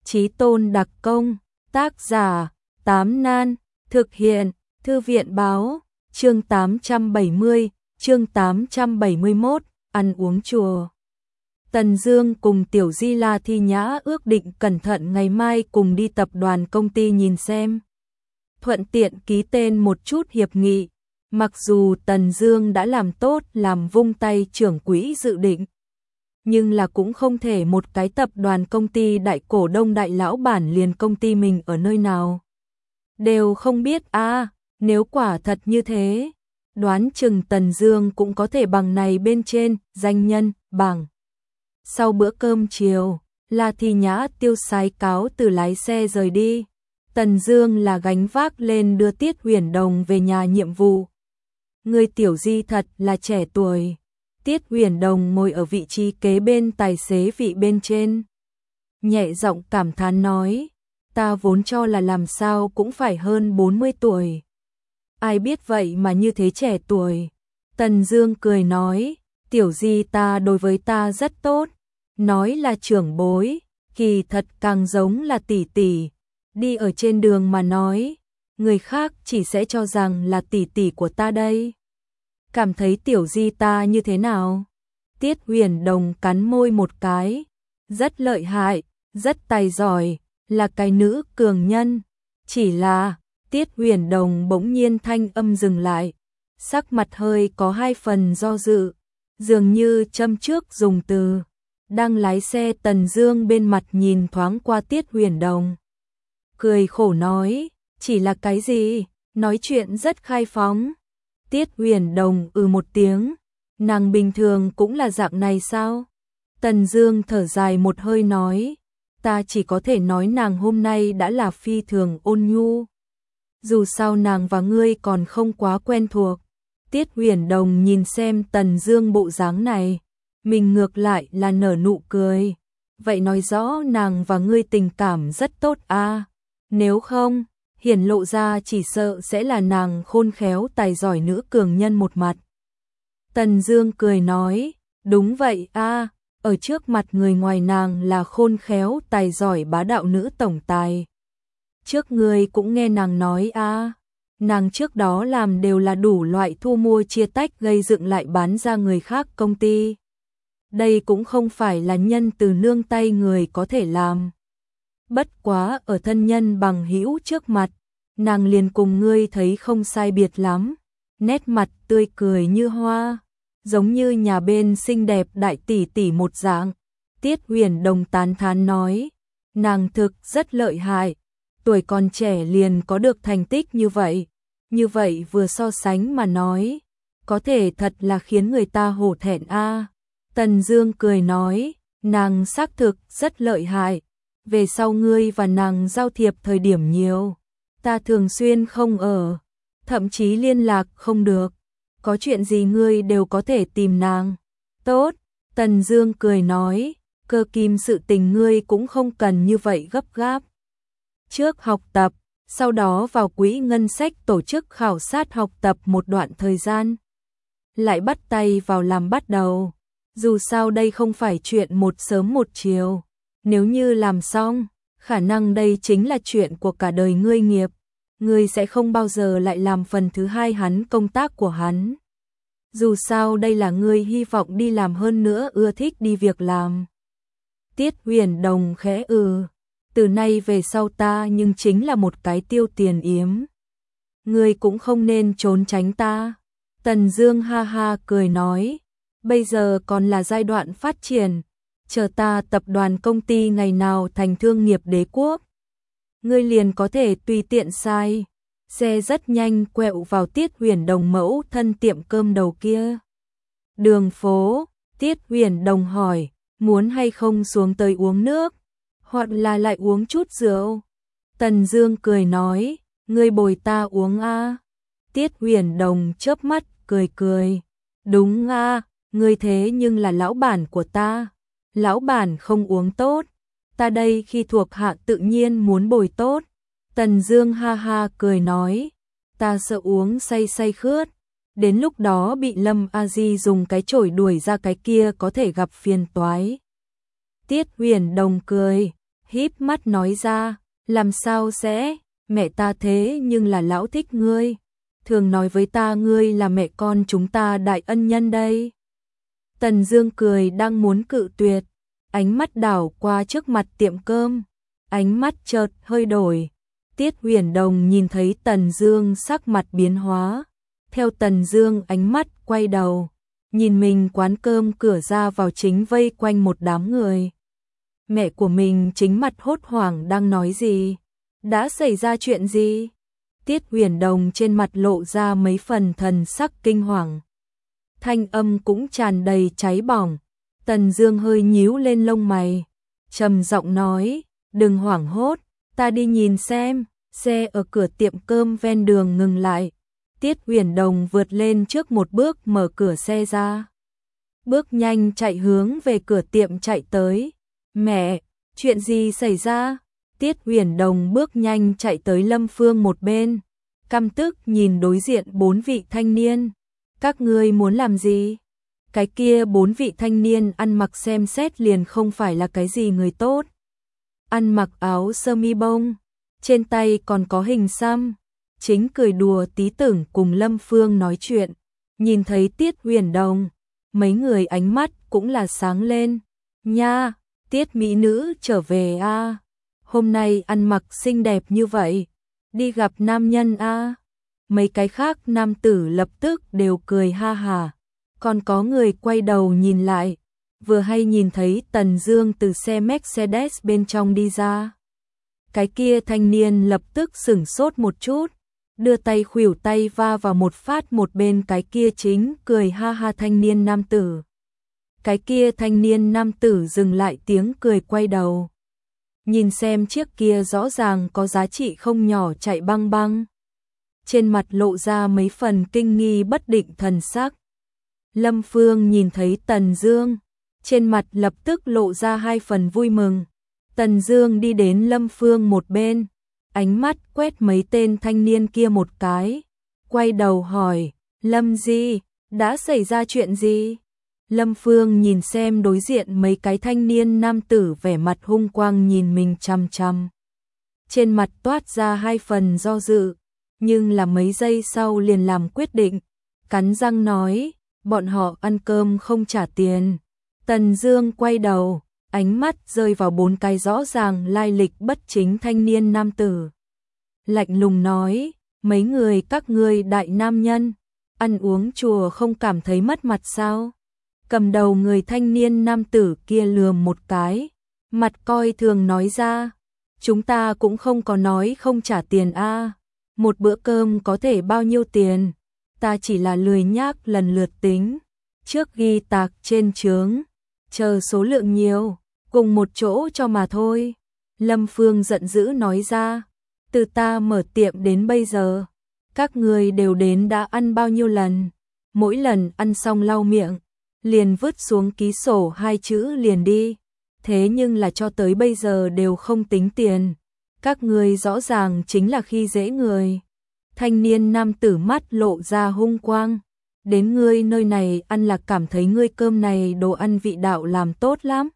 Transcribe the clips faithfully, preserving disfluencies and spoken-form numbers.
Chí Tôn đặc công, tác giả, Tám Nan, thực hiện, Thư viện báo, chương tám trăm bảy mươi, chương tám trăm bảy mươi mốt, ăn uống chùa. Tần Dương cùng Tiểu Di La Thi Nhã ước định cẩn thận ngày mai cùng đi tập đoàn công ty nhìn xem. Thuận tiện ký tên một chút hiệp nghị, mặc dù Tần Dương đã làm tốt làm vung tay trưởng quỹ dự định. Nhưng là cũng không thể một cái tập đoàn công ty đại cổ đông đại lão bản liền công ty mình ở nơi nào. Đều không biết a à, nếu quả thật như thế, đoán chừng Tần Dương cũng có thể bằng này bên trên, danh nhân, bằng. Sau bữa cơm chiều, La Thi Nhã tiêu sái cáo từ lái xe rời đi. Tần Dương là gánh vác lên đưa Tiết Huyền Đồng về nhà nhiệm vụ. Người Tiểu Di thật là trẻ tuổi. Tiết Huyền Đồng ngồi ở vị trí kế bên tài xế vị bên trên. Nhẹ giọng cảm thán nói, ta vốn cho là làm sao cũng phải hơn bốn mươi tuổi. Ai biết vậy mà như thế trẻ tuổi. Tần Dương cười nói, Tiểu Di ta đối với ta rất tốt. Nói là trưởng bối, kỳ thật càng giống là tỷ tỷ. Đi ở trên đường mà nói, người khác chỉ sẽ cho rằng là tỷ tỷ của ta đây. Cảm thấy Tiểu Di ta như thế nào? Tiết Huyền Đồng cắn môi một cái. Rất lợi hại, rất tài giỏi, là cái nữ cường nhân. Chỉ là, Tiết Huyền Đồng bỗng nhiên thanh âm dừng lại. Sắc mặt hơi có hai phần do dự. Dường như châm trước dùng từ. Đang lái xe Tần Dương bên mặt nhìn thoáng qua Tiết Huyền Đồng. Cười khổ nói, chỉ là cái gì? Nói chuyện rất khai phóng. Tiết Huyền Đồng ừ một tiếng, nàng bình thường cũng là dạng này sao? Tần Dương thở dài một hơi nói, ta chỉ có thể nói nàng hôm nay đã là phi thường ôn nhu. Dù sao nàng và ngươi còn không quá quen thuộc. Tiết Huyền Đồng nhìn xem Tần Dương bộ dáng này, mình ngược lại là nở nụ cười. Vậy nói rõ nàng và ngươi tình cảm rất tốt a. Nếu không, hiển lộ ra chỉ sợ sẽ là nàng khôn khéo tài giỏi nữ cường nhân một mặt. Tần Dương cười nói, đúng vậy a, ở trước mặt người ngoài nàng là khôn khéo tài giỏi bá đạo nữ tổng tài. Trước ngươi cũng nghe nàng nói a, nàng trước đó làm đều là đủ loại thu mua chia tách gây dựng lại bán ra người khác công ty. Đây cũng không phải là nhân từ nương tay người có thể làm. Bất quá ở thân nhân bằng hữu trước mặt, nàng liền cùng ngươi thấy không sai biệt lắm, nét mặt tươi cười như hoa, giống như nhà bên xinh đẹp đại tỷ tỷ một dạng. Tiết Huyền Đồng tán thán nói, nàng thực rất lợi hại, tuổi còn trẻ liền có được thành tích như vậy, như vậy vừa so sánh mà nói, có thể thật là khiến người ta hổ thẹn a. Tần Dương cười nói, nàng xác thực rất lợi hại. Về sau ngươi và nàng giao thiệp thời điểm nhiều, ta thường xuyên không ở, thậm chí liên lạc không được, có chuyện gì ngươi đều có thể tìm nàng. Tốt, Tần Dương cười nói, cơ kim sự tình ngươi cũng không cần như vậy gấp gáp. Trước học tập, sau đó vào quỹ ngân sách tổ chức khảo sát học tập một đoạn thời gian, lại bắt tay vào làm bắt đầu. Dù sao đây không phải chuyện một sớm một chiều. Nếu như làm xong, khả năng đây chính là chuyện của cả đời ngươi nghiệp. Ngươi sẽ không bao giờ lại làm phần thứ hai hắn công tác của hắn. Dù sao đây là ngươi hy vọng đi làm hơn nữa ưa thích đi việc làm. Tiết Huyền Đồng khẽ ừ. Từ nay về sau ta nhưng chính là một cái tiêu tiền yếm. Ngươi cũng không nên trốn tránh ta. Tần Dương ha ha cười nói. Bây giờ còn là giai đoạn phát triển. Chờ ta tập đoàn công ty ngày nào thành thương nghiệp đế quốc, ngươi liền có thể tùy tiện sai. Xe rất nhanh quẹo vào Tiết Huyền Đồng mẫu thân tiệm cơm đầu kia. Đường phố, Tiết Huyền Đồng hỏi, muốn hay không xuống tới uống nước, hoặc là lại uống chút rượu. Tần Dương cười nói, ngươi bồi ta uống a. Tiết Huyền Đồng chớp mắt cười cười, đúng a, ngươi thế nhưng là lão bản của ta. Lão bản không uống tốt, ta đây khi thuộc hạ tự nhiên muốn bồi tốt. Tần Dương ha ha cười nói, ta sợ uống say say khướt, đến lúc đó bị Lâm A Di dùng cái chổi đuổi ra cái kia có thể gặp phiền toái. Tiết Huyền Đồng cười, híp mắt nói ra, làm sao sẽ, mẹ ta thế nhưng là lão thích ngươi, thường nói với ta ngươi là mẹ con chúng ta đại ân nhân đây. Tần Dương cười đang muốn cự tuyệt, ánh mắt đảo qua trước mặt tiệm cơm, ánh mắt chợt hơi đổi. Tiết Huyền Đồng nhìn thấy Tần Dương sắc mặt biến hóa, theo Tần Dương ánh mắt quay đầu, nhìn mình quán cơm cửa ra vào chính vây quanh một đám người. Mẹ của mình chính mặt hốt hoảng đang nói gì? Đã xảy ra chuyện gì? Tiết Huyền Đồng trên mặt lộ ra mấy phần thần sắc kinh hoàng. Thanh âm cũng tràn đầy cháy bỏng. Tần Dương hơi nhíu lên lông mày, trầm giọng nói, đừng hoảng hốt, ta đi nhìn xem. Xe ở cửa tiệm cơm ven đường ngừng lại. Tiết Huyền Đồng vượt lên trước một bước mở cửa xe ra. Bước nhanh chạy hướng về cửa tiệm chạy tới. Mẹ, chuyện gì xảy ra? Tiết Huyền Đồng bước nhanh chạy tới Lâm Phương một bên, căm tức nhìn đối diện bốn vị thanh niên. Các ngươi muốn làm gì? Cái kia bốn vị thanh niên ăn mặc xem xét liền không phải là cái gì người tốt. Ăn mặc áo sơ mi bông, trên tay còn có hình xăm, chính cười đùa tí tưởng cùng Lâm Phương nói chuyện. Nhìn thấy Tiết Huyền Đồng, mấy người ánh mắt cũng là sáng lên. Nha, Tiết mỹ nữ trở về a, à. Hôm nay ăn mặc xinh đẹp như vậy, đi gặp nam nhân a. À. Mấy cái khác nam tử lập tức đều cười ha hà. Còn có người quay đầu nhìn lại, vừa hay nhìn thấy Tần Dương từ xe Mercedes bên trong đi ra. Cái kia thanh niên lập tức sửng sốt một chút, đưa tay khuỷu tay va vào một phát một bên cái kia chính cười ha ha thanh niên nam tử. Cái kia thanh niên nam tử dừng lại tiếng cười quay đầu. Nhìn xem chiếc kia rõ ràng có giá trị không nhỏ chạy băng băng. Trên mặt lộ ra mấy phần kinh nghi bất định thần sắc. Lâm Phương nhìn thấy Tần Dương, trên mặt lập tức lộ ra hai phần vui mừng. Tần Dương đi đến Lâm Phương một bên, ánh mắt quét mấy tên thanh niên kia một cái, quay đầu hỏi, Lâm Di, đã xảy ra chuyện gì? Lâm Phương nhìn xem đối diện mấy cái thanh niên nam tử vẻ mặt hung quang nhìn mình chằm chằm. Trên mặt toát ra hai phần do dự, nhưng là mấy giây sau liền làm quyết định, cắn răng nói, bọn họ ăn cơm không trả tiền. Tần Dương quay đầu, ánh mắt rơi vào bốn cái rõ ràng lai lịch bất chính thanh niên nam tử. Lạnh lùng nói, mấy người các ngươi đại nam nhân, ăn uống chùa không cảm thấy mất mặt sao? Cầm đầu người thanh niên nam tử kia lườm một cái, mặt coi thường nói ra, chúng ta cũng không có nói không trả tiền a, một bữa cơm có thể bao nhiêu tiền, ta chỉ là lười nhác lần lượt tính, trước ghi tạc trên chướng, chờ số lượng nhiều, cùng một chỗ cho mà thôi. Lâm Phương giận dữ nói ra, từ ta mở tiệm đến bây giờ, các người đều đến đã ăn bao nhiêu lần, mỗi lần ăn xong lau miệng, liền vứt xuống ký sổ hai chữ liền đi, thế nhưng là cho tới bây giờ đều không tính tiền, các người rõ ràng chính là khi dễ người. Thanh niên nam tử mắt lộ ra hung quang, đến ngươi nơi này ăn là cảm thấy ngươi cơm này đồ ăn vị đạo làm tốt lắm,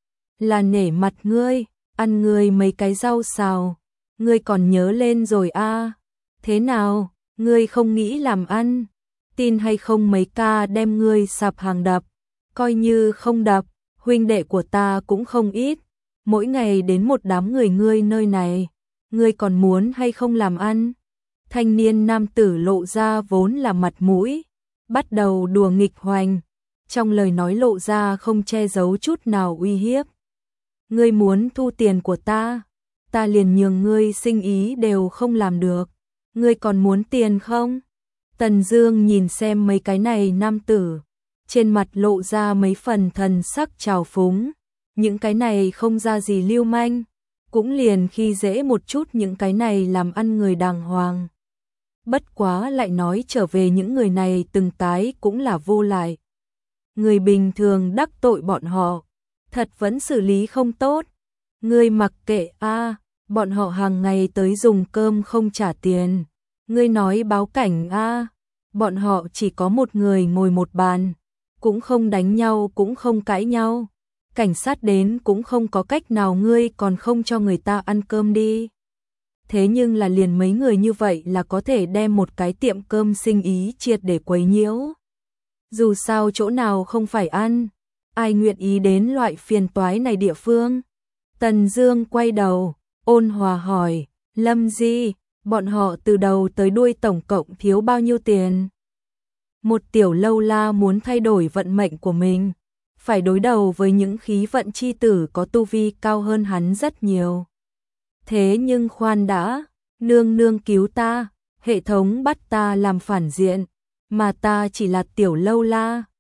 là nể mặt ngươi, ăn ngươi mấy cái rau xào, ngươi còn nhớ lên rồi a, à. Thế nào, ngươi không nghĩ làm ăn, tin hay không mấy ca đem ngươi sạp hàng đập, coi như không đập, huynh đệ của ta cũng không ít, mỗi ngày đến một đám người ngươi nơi này, ngươi còn muốn hay không làm ăn? Thanh niên nam tử lộ ra vốn là mặt mũi, bắt đầu đùa nghịch hoành, trong lời nói lộ ra không che giấu chút nào uy hiếp. Ngươi muốn thu tiền của ta, ta liền nhường ngươi sinh ý đều không làm được, ngươi còn muốn tiền không? Tần Dương nhìn xem mấy cái này nam tử, trên mặt lộ ra mấy phần thần sắc trào phúng, những cái này không ra gì lưu manh, cũng liền khi dễ một chút những cái này làm ăn người đàng hoàng. Bất quá lại nói trở về những người này từng cái cũng là vô lại. Người bình thường đắc tội bọn họ, thật vẫn xử lý không tốt. Ngươi mặc kệ a, à, bọn họ hàng ngày tới dùng cơm không trả tiền. Ngươi nói báo cảnh a, à, bọn họ chỉ có một người ngồi một bàn, cũng không đánh nhau cũng không cãi nhau. cảnh sát đến cũng không có cách nào, ngươi còn không cho người ta ăn cơm đi. Thế nhưng là liền mấy người như vậy là có thể đem một cái tiệm cơm sinh ý triệt để quấy nhiễu. Dù sao chỗ nào không phải ăn, ai nguyện ý đến loại phiền toái này địa phương. Tần Dương quay đầu, ôn hòa hỏi, Lâm Di, bọn họ từ đầu tới đuôi tổng cộng thiếu bao nhiêu tiền? Một tiểu lâu la muốn thay đổi vận mệnh của mình, phải đối đầu với những khí vận chi tử có tu vi cao hơn hắn rất nhiều. Thế nhưng khoan đã, nương nương cứu ta, hệ thống bắt ta làm phản diện, mà ta chỉ là tiểu lâu la,